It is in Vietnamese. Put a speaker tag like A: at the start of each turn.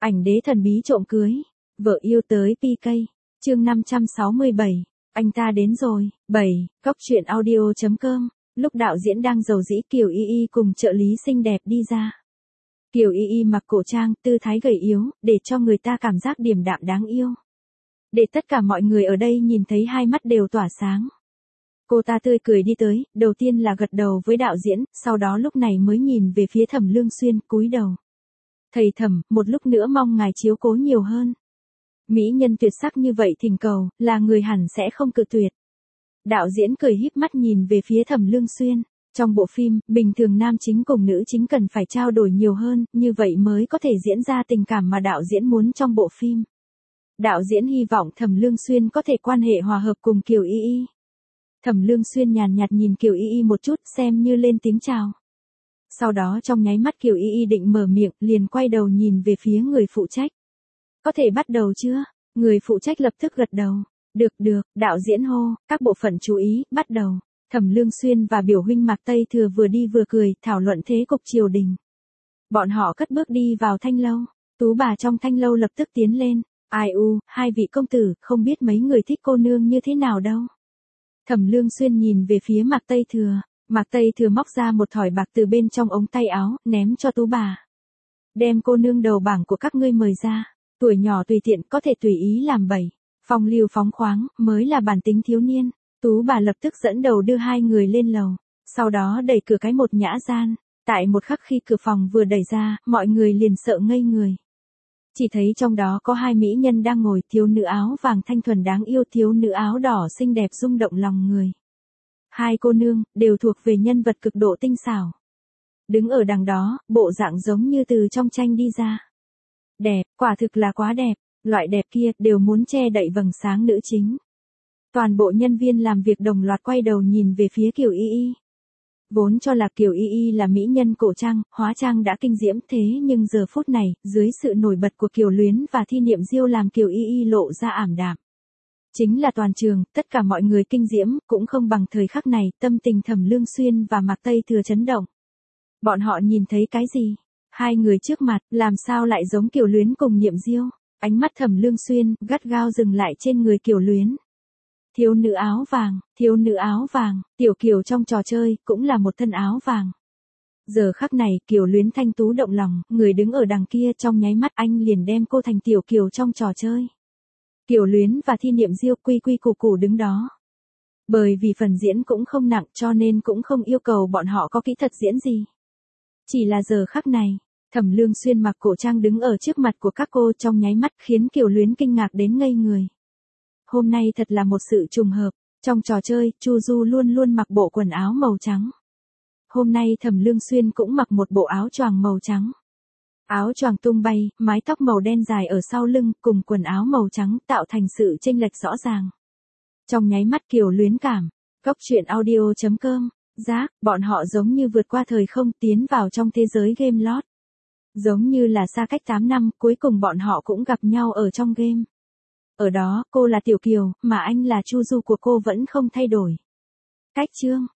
A: Ảnh đế thần bí trộm cưới. Vợ yêu tới PK. Chương 567. Anh ta đến rồi. 7. Góc truyện audio.com. Lúc đạo diễn đang rầu rĩ, Kiều Y Y cùng trợ lý xinh đẹp đi ra. Kiều Y Y mặc cổ trang, tư thái gầy yếu, để cho người ta cảm giác điềm đạm đáng yêu. Để tất cả mọi người ở đây nhìn thấy hai mắt đều tỏa sáng. Cô ta tươi cười đi tới, đầu tiên là gật đầu với đạo diễn, sau đó lúc này mới nhìn về phía Thẩm Lương Xuyên, cúi đầu. Thầy Thẩm, một lúc nữa mong ngài chiếu cố nhiều hơn. Mỹ nhân tuyệt sắc như vậy thỉnh cầu, là người hẳn sẽ không cự tuyệt. Đạo diễn cười híp mắt nhìn về phía Thẩm Lương Xuyên. Trong bộ phim, bình thường nam chính cùng nữ chính cần phải trao đổi nhiều hơn, như vậy mới có thể diễn ra tình cảm mà đạo diễn muốn trong bộ phim. Đạo diễn hy vọng Thẩm Lương Xuyên có thể quan hệ hòa hợp cùng Kiều Y Y. Thẩm Lương Xuyên nhàn nhạt nhìn Kiều Y Y một chút, xem như lên tiếng chào. Sau đó trong nháy mắt Kiều Y Y định mở miệng, liền quay đầu nhìn về phía người phụ trách. Có thể bắt đầu chưa? Người phụ trách lập tức gật đầu. Được, đạo diễn hô, các bộ phận chú ý, bắt đầu. Thẩm Lương Xuyên và biểu huynh Mạc Tây Thừa vừa đi vừa cười, thảo luận thế cục triều đình. Bọn họ cất bước đi vào thanh lâu. Tú bà trong thanh lâu lập tức tiến lên. Ai u, hai vị công tử, không biết mấy người thích cô nương như thế nào đâu. Thẩm Lương Xuyên nhìn về phía Mạc Tây Thừa. Mạc Tây Thừa móc ra một thỏi bạc từ bên trong ống tay áo, ném cho Tú bà. Đem cô nương đầu bảng của các ngươi mời ra. Tuổi nhỏ tùy tiện, có thể tùy ý làm bậy. Phong lưu phóng khoáng, mới là bản tính thiếu niên. Tú bà lập tức dẫn đầu đưa hai người lên lầu. Sau đó đẩy cửa cái một nhã gian. Tại một khắc khi cửa phòng vừa đẩy ra, mọi người liền sợ ngây người. Chỉ thấy trong đó có hai mỹ nhân đang ngồi, thiếu nữ áo vàng thanh thuần đáng yêu, thiếu nữ áo đỏ xinh đẹp rung động lòng người. Hai cô nương, đều thuộc về nhân vật cực độ tinh xảo. Đứng ở đằng đó, bộ dạng giống như từ trong tranh đi ra. Đẹp, quả thực là quá đẹp, loại đẹp kia đều muốn che đậy vầng sáng nữ chính. Toàn bộ nhân viên làm việc đồng loạt quay đầu nhìn về phía Kiều Y Y. Vốn cho là Kiều Y Y là mỹ nhân cổ trang, hóa trang đã kinh diễm, thế nhưng giờ phút này, dưới sự nổi bật của Kiều Luyến và Thi Niệm Diêu làm Kiều Y Y lộ ra ảm đạm. Chính là toàn trường, tất cả mọi người kinh diễm, cũng không bằng thời khắc này, tâm tình Thẩm Lương Xuyên và Mạc Tây Thừa chấn động. Bọn họ nhìn thấy cái gì? Hai người trước mặt, làm sao lại giống Kiều Luyến cùng Niệm Diêu? Ánh mắt Thẩm Lương Xuyên, gắt gao dừng lại trên người Kiều Luyến. Thiếu nữ áo vàng, Tiểu Kiều trong trò chơi, cũng là một thân áo vàng. Giờ khắc này, Kiều Luyến thanh tú động lòng, người đứng ở đằng kia trong nháy mắt anh liền đem cô thành Tiểu Kiều trong trò chơi. Kiều Luyến và Thi Niệm Diêu quy quy củ củ đứng đó. Bởi vì phần diễn cũng không nặng cho nên cũng không yêu cầu bọn họ có kỹ thuật diễn gì. Chỉ là giờ khắc này, Thẩm Lương Xuyên mặc cổ trang đứng ở trước mặt của các cô trong nháy mắt khiến Kiều Luyến kinh ngạc đến ngây người. Hôm nay thật là một sự trùng hợp, trong trò chơi, Chu Du luôn luôn mặc bộ quần áo màu trắng. Hôm nay Thẩm Lương Xuyên cũng mặc một bộ áo choàng màu trắng. Áo choàng tung bay, mái tóc màu đen dài ở sau lưng cùng quần áo màu trắng tạo thành sự chênh lệch rõ ràng. Trong nháy mắt Kiều Luyến cảm, góc truyện audio.com, giác, bọn họ giống như vượt qua thời không tiến vào trong thế giới game lót. Giống như là xa cách 8 năm, cuối cùng bọn họ cũng gặp nhau ở trong game. Ở đó, cô là Tiểu Kiều, mà anh là Chu Du của cô vẫn không thay đổi. Cách chương